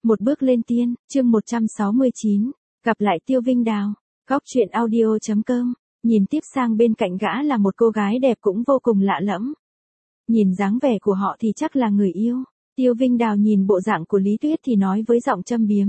Một bước lên tiên, chương 169, gặp lại Tiêu Vinh Đào. Góc truyện audio.com, nhìn tiếp sang bên cạnh gã là một cô gái đẹp cũng vô cùng lạ lẫm. Nhìn dáng vẻ của họ thì chắc là người yêu. Tiêu Vinh Đào nhìn bộ dạng của Lý Tuyết thì nói với giọng châm biếm.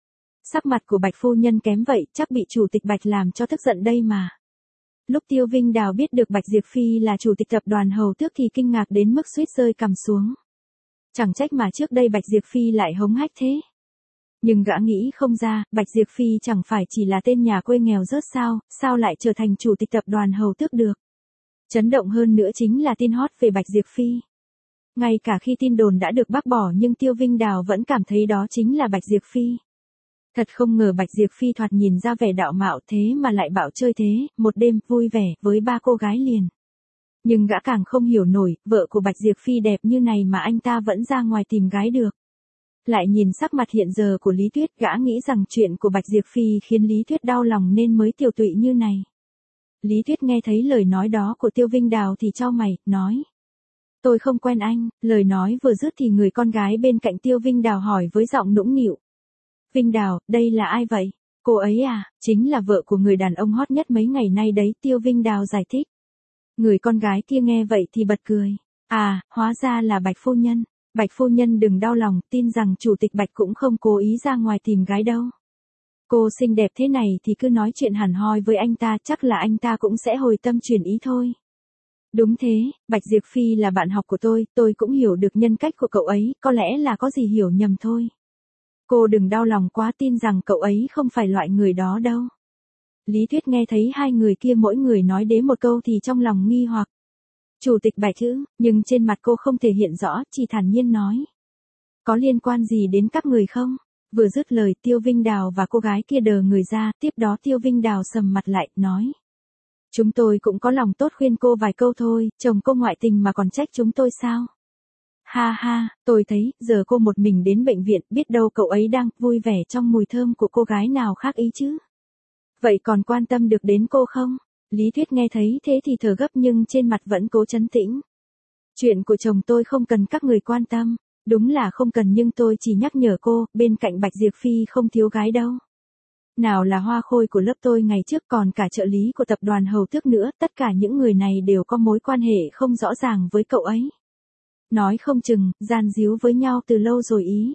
Sắc mặt của Bạch phu nhân kém vậy, chắc bị chủ tịch Bạch làm cho tức giận đây mà. Lúc Tiêu Vinh Đào biết được Bạch Diệp Phi là chủ tịch tập đoàn Hầu Tước thì kinh ngạc đến mức suýt rơi cằm xuống. Chẳng trách mà trước đây Bạch Diệp Phi lại hống hách thế. Nhưng gã nghĩ không ra, Bạch Diệp Phi chẳng phải chỉ là tên nhà quê nghèo rớt sao lại trở thành chủ tịch tập đoàn Hầu Tước được. Chấn động hơn nữa chính là tin hot về Bạch Diệp Phi. Ngay cả khi tin đồn đã được bác bỏ nhưng Tiêu Vinh Đào vẫn cảm thấy đó chính là Bạch Diệp Phi. Thật không ngờ Bạch Diệp Phi thoạt nhìn ra vẻ đạo mạo thế mà lại bạo chơi thế, một đêm vui vẻ với 3 cô gái liền. Nhưng gã càng không hiểu nổi, vợ của Bạch Diệp Phi đẹp như này mà anh ta vẫn ra ngoài tìm gái được. Lại nhìn sắc mặt hiện giờ của Lý Tuyết, gã nghĩ rằng chuyện của Bạch Diệp Phi khiến Lý Tuyết đau lòng nên mới tiều tụy như này. Lý Tuyết nghe thấy lời nói đó của Tiêu Vinh Đào thì chau mày, nói. Tôi không quen anh. Lời nói vừa dứt thì người con gái bên cạnh Tiêu Vinh Đào hỏi với giọng nũng nịu. Vinh Đào, đây là ai vậy? Cô ấy à, chính là vợ của người đàn ông hot nhất mấy ngày nay đấy, Tiêu Vinh Đào giải thích. Người con gái kia nghe vậy thì bật cười. À, hóa ra là Bạch phu nhân. Bạch phu nhân đừng đau lòng, tin rằng chủ tịch Bạch cũng không cố ý ra ngoài tìm gái đâu. Cô xinh đẹp thế này thì cứ nói chuyện hẳn hoi với anh ta, chắc là anh ta cũng sẽ hồi tâm chuyển ý thôi. Đúng thế, Bạch Diệp Phi là bạn học của tôi cũng hiểu được nhân cách của cậu ấy, có lẽ là có gì hiểu nhầm thôi. Cô đừng đau lòng quá, tin rằng cậu ấy không phải loại người đó đâu. Lý Tuyết nghe thấy hai người kia mỗi người nói đến một câu thì trong lòng nghi hoặc. Chủ tịch Bạch chứ, nhưng trên mặt cô không thể hiện rõ, chỉ thản nhiên nói. Có liên quan gì đến các người không? Vừa dứt lời Tiêu Vinh Đào và cô gái kia đờ người ra, tiếp đó Tiêu Vinh Đào sầm mặt lại, nói. Chúng tôi cũng có lòng tốt khuyên cô vài câu thôi, chồng cô ngoại tình mà còn trách chúng tôi sao? Ha ha, tôi thấy, giờ cô một mình đến bệnh viện, biết đâu cậu ấy đang vui vẻ trong mùi thơm của cô gái nào khác ý chứ. Vậy còn quan tâm được đến cô không? Lý Tuyết nghe thấy thế thì thở gấp nhưng trên mặt vẫn cố trấn tĩnh. Chuyện của chồng tôi không cần các người quan tâm. Đúng là không cần nhưng tôi chỉ nhắc nhở cô, bên cạnh Bạch Diệp Phi không thiếu gái đâu. Nào là hoa khôi của lớp tôi ngày trước còn cả trợ lý của tập đoàn Hầu Tước nữa, tất cả những người này đều có mối quan hệ không rõ ràng với cậu ấy. Nói không chừng, gian díu với nhau từ lâu rồi ý.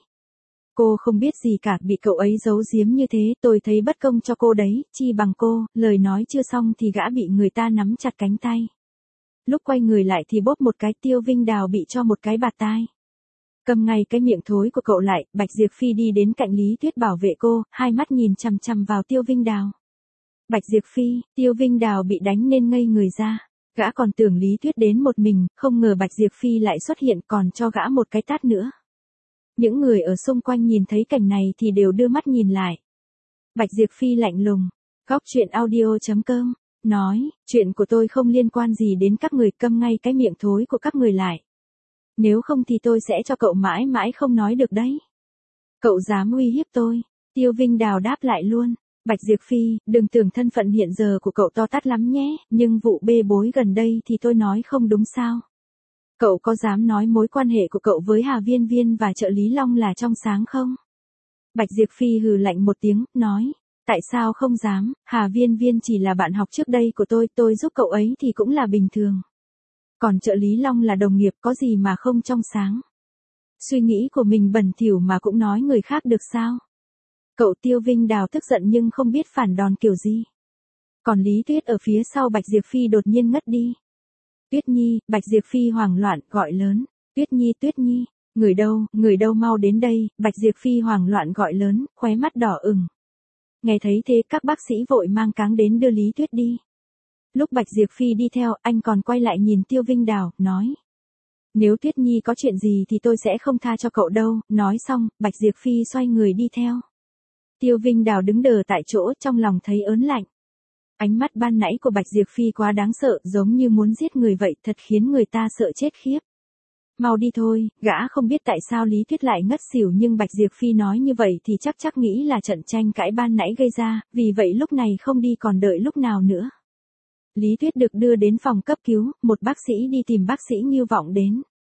Cô không biết gì cả, bị cậu ấy giấu giếm như thế, tôi thấy bất công cho cô đấy, chi bằng cô. Lời nói chưa xong thì gã bị người ta nắm chặt cánh tay. Lúc quay người lại thì bóp một cái, Tiêu Vinh Đào bị cho một cái bạt tai. Cầm ngay cái miệng thối của cậu lại, Bạch Diệp Phi đi đến cạnh Lý Tuyết bảo vệ cô, hai mắt nhìn chằm chằm vào Tiêu Vinh Đào. Bạch Diệp Phi, Tiêu Vinh Đào bị đánh nên ngây người ra. Gã còn tưởng Lý Tuyết đến một mình, không ngờ Bạch Diệp Phi lại xuất hiện còn cho gã một cái tát nữa. Những người ở xung quanh nhìn thấy cảnh này thì đều đưa mắt nhìn lại. Bạch Diệp Phi lạnh lùng. Góc truyện audio.com, nói, chuyện của tôi không liên quan gì đến các người, câm ngay cái miệng thối của các người lại. Nếu không thì tôi sẽ cho cậu mãi mãi không nói được đấy. Cậu dám uy hiếp tôi. Tiêu Vinh Đào đáp lại luôn. Bạch Diệp Phi, đừng tưởng thân phận hiện giờ của cậu to tát lắm nhé, nhưng vụ bê bối gần đây thì tôi nói không đúng sao. Cậu có dám nói mối quan hệ của cậu với Hà Viên Viên và trợ lý Long là trong sáng không? Bạch Diệp Phi hừ lạnh một tiếng, nói. Tại sao không dám, Hà Viên Viên chỉ là bạn học trước đây của tôi giúp cậu ấy thì cũng là bình thường. Còn trợ lý Long là đồng nghiệp, có gì mà không trong sáng. Suy nghĩ của mình bẩn thỉu mà cũng nói người khác được sao? Cậu Tiêu Vinh Đào tức giận nhưng không biết phản đòn kiểu gì. Còn Lý Tuyết ở phía sau Bạch Diệp Phi đột nhiên ngất đi. Tuyết Nhi, Bạch Diệp Phi hoảng loạn, gọi lớn. Tuyết Nhi, người đâu mau đến đây, Bạch Diệp Phi hoảng loạn gọi lớn, khóe mắt đỏ ửng. Nghe thấy thế các bác sĩ vội mang cáng đến đưa Lý Tuyết đi. Lúc Bạch Diệp Phi đi theo, anh còn quay lại nhìn Tiêu Vinh Đào, nói. Nếu Tuyết Nhi có chuyện gì thì tôi sẽ không tha cho cậu đâu, nói xong, Bạch Diệp Phi xoay người đi theo. Tiêu Vinh Đào đứng đờ tại chỗ, trong lòng thấy ớn lạnh. Ánh mắt ban nãy của Bạch Diệp Phi quá đáng sợ, giống như muốn giết người vậy, thật khiến người ta sợ chết khiếp. Mau đi thôi, gã không biết tại sao Lý Tuyết lại ngất xỉu nhưng Bạch Diệp Phi nói như vậy thì chắc nghĩ là trận tranh cãi ban nãy gây ra, vì vậy lúc này không đi còn đợi lúc nào nữa. Lý Tuyết được đưa đến phòng cấp cứu, một bác sĩ đi tìm bác sĩ Ngưu Vọng đến.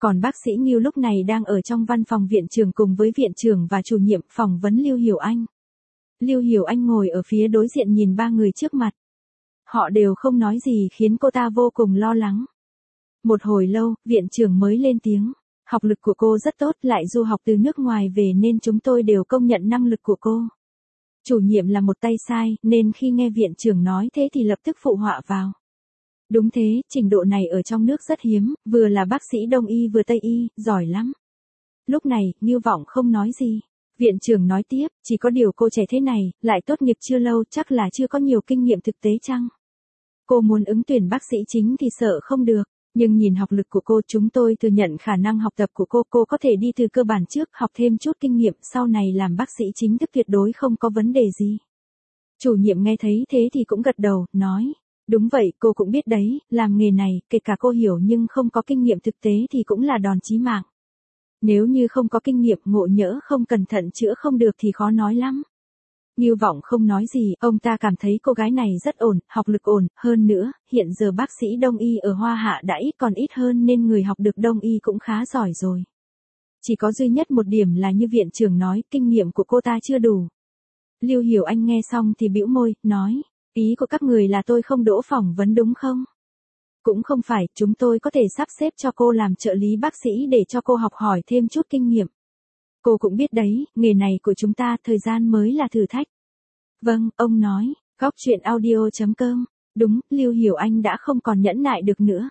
Còn bác sĩ Ngưu lúc này đang ở trong văn phòng viện trưởng cùng với viện trưởng và chủ nhiệm phỏng vấn Lưu Hiểu Anh. Lưu Hiểu Anh ngồi ở phía đối diện nhìn ba người trước mặt. Họ đều không nói gì khiến cô ta vô cùng lo lắng. Một hồi lâu, viện trưởng mới lên tiếng. Học lực của cô rất tốt, lại du học từ nước ngoài về nên chúng tôi đều công nhận năng lực của cô. Chủ nhiệm là một tay sai, nên khi nghe viện trưởng nói thế thì lập tức phụ họa vào. Đúng thế, trình độ này ở trong nước rất hiếm, vừa là bác sĩ đông y vừa tây y, giỏi lắm. Lúc này, Ngưu Vọng không nói gì. Viện trưởng nói tiếp, chỉ có điều cô trẻ thế này, lại tốt nghiệp chưa lâu, chắc là chưa có nhiều kinh nghiệm thực tế chăng? Cô muốn ứng tuyển bác sĩ chính thì sợ không được, nhưng nhìn học lực của cô chúng tôi thừa nhận khả năng học tập của cô có thể đi từ cơ bản trước, học thêm chút kinh nghiệm, sau này làm bác sĩ chính thức tuyệt đối không có vấn đề gì. Chủ nhiệm nghe thấy thế thì cũng gật đầu, nói, đúng vậy, cô cũng biết đấy, làm nghề này, kể cả cô hiểu nhưng không có kinh nghiệm thực tế thì cũng là đòn chí mạng. Nếu như không có kinh nghiệm, ngộ nhỡ không cẩn thận chữa không được thì khó nói lắm. Ngưu Vọng không nói gì, ông ta cảm thấy cô gái này rất ổn, học lực ổn, hơn nữa, hiện giờ bác sĩ đông y ở Hoa Hạ đã ít còn ít hơn nên người học được đông y cũng khá giỏi rồi. Chỉ có duy nhất một điểm là như viện trưởng nói, kinh nghiệm của cô ta chưa đủ. Lưu Hiểu Anh nghe xong thì bĩu môi, nói, ý của các người là tôi không đỗ phỏng vấn đúng không? Cũng không phải, chúng tôi có thể sắp xếp cho cô làm trợ lý bác sĩ để cho cô học hỏi thêm chút kinh nghiệm. Cô cũng biết đấy, nghề này của chúng ta thời gian mới là thử thách. Vâng, ông nói, góc chuyện audio.com, đúng, Lưu Hiểu Anh đã không còn nhẫn nại được nữa.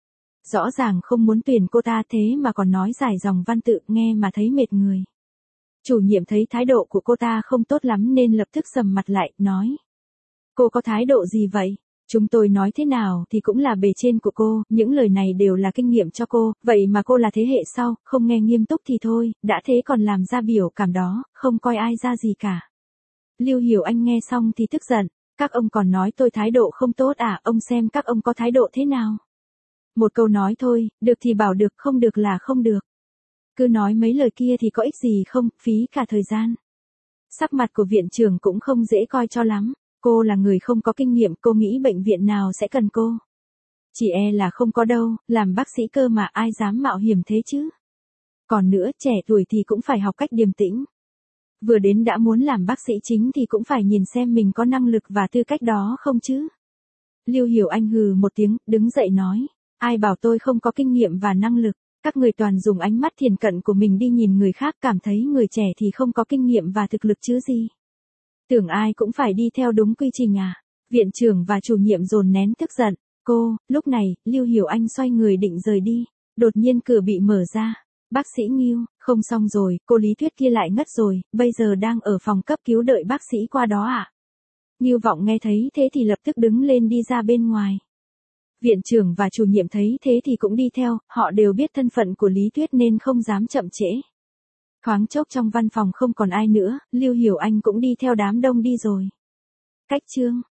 Rõ ràng không muốn tuyển cô ta thế mà còn nói dài dòng văn tự nghe mà thấy mệt người. Chủ nhiệm thấy thái độ của cô ta không tốt lắm nên lập tức sầm mặt lại, nói. Cô có thái độ gì vậy? Chúng tôi nói thế nào thì cũng là bề trên của cô, những lời này đều là kinh nghiệm cho cô, vậy mà cô là thế hệ sau, không nghe nghiêm túc thì thôi, đã thế còn làm ra biểu cảm đó, không coi ai ra gì cả. Lưu Hiểu Anh nghe xong thì tức giận, các ông còn nói tôi thái độ không tốt à, ông xem các ông có thái độ thế nào. Một câu nói thôi, được thì bảo được, không được là không được. Cứ nói mấy lời kia thì có ích gì không, phí cả thời gian. Sắc mặt của viện trưởng cũng không dễ coi cho lắm. Cô là người không có kinh nghiệm, cô nghĩ bệnh viện nào sẽ cần cô. Chỉ e là không có đâu, làm bác sĩ cơ mà ai dám mạo hiểm thế chứ. Còn nữa, trẻ tuổi thì cũng phải học cách điềm tĩnh. Vừa đến đã muốn làm bác sĩ chính thì cũng phải nhìn xem mình có năng lực và tư cách đó không chứ. Lưu Hiểu Anh hừ một tiếng, đứng dậy nói, ai bảo tôi không có kinh nghiệm và năng lực, các người toàn dùng ánh mắt thiển cận của mình đi nhìn người khác, cảm thấy người trẻ thì không có kinh nghiệm và thực lực chứ gì. Tưởng ai cũng phải đi theo đúng quy trình à? Viện trưởng và chủ nhiệm dồn nén tức giận. Lúc này, Lưu Hiểu Anh xoay người định rời đi. Đột nhiên cửa bị mở ra. Bác sĩ Ngưu, không xong rồi, cô Lý Tuyết kia lại ngất rồi, bây giờ đang ở phòng cấp cứu đợi bác sĩ qua đó à? Ngưu Vọng nghe thấy thế thì lập tức đứng lên đi ra bên ngoài. Viện trưởng và chủ nhiệm thấy thế thì cũng đi theo, họ đều biết thân phận của Lý Tuyết nên không dám chậm trễ. Thoáng chốc trong văn phòng không còn ai nữa, Lưu Hiểu Anh cũng đi theo đám đông đi rồi. Cách chương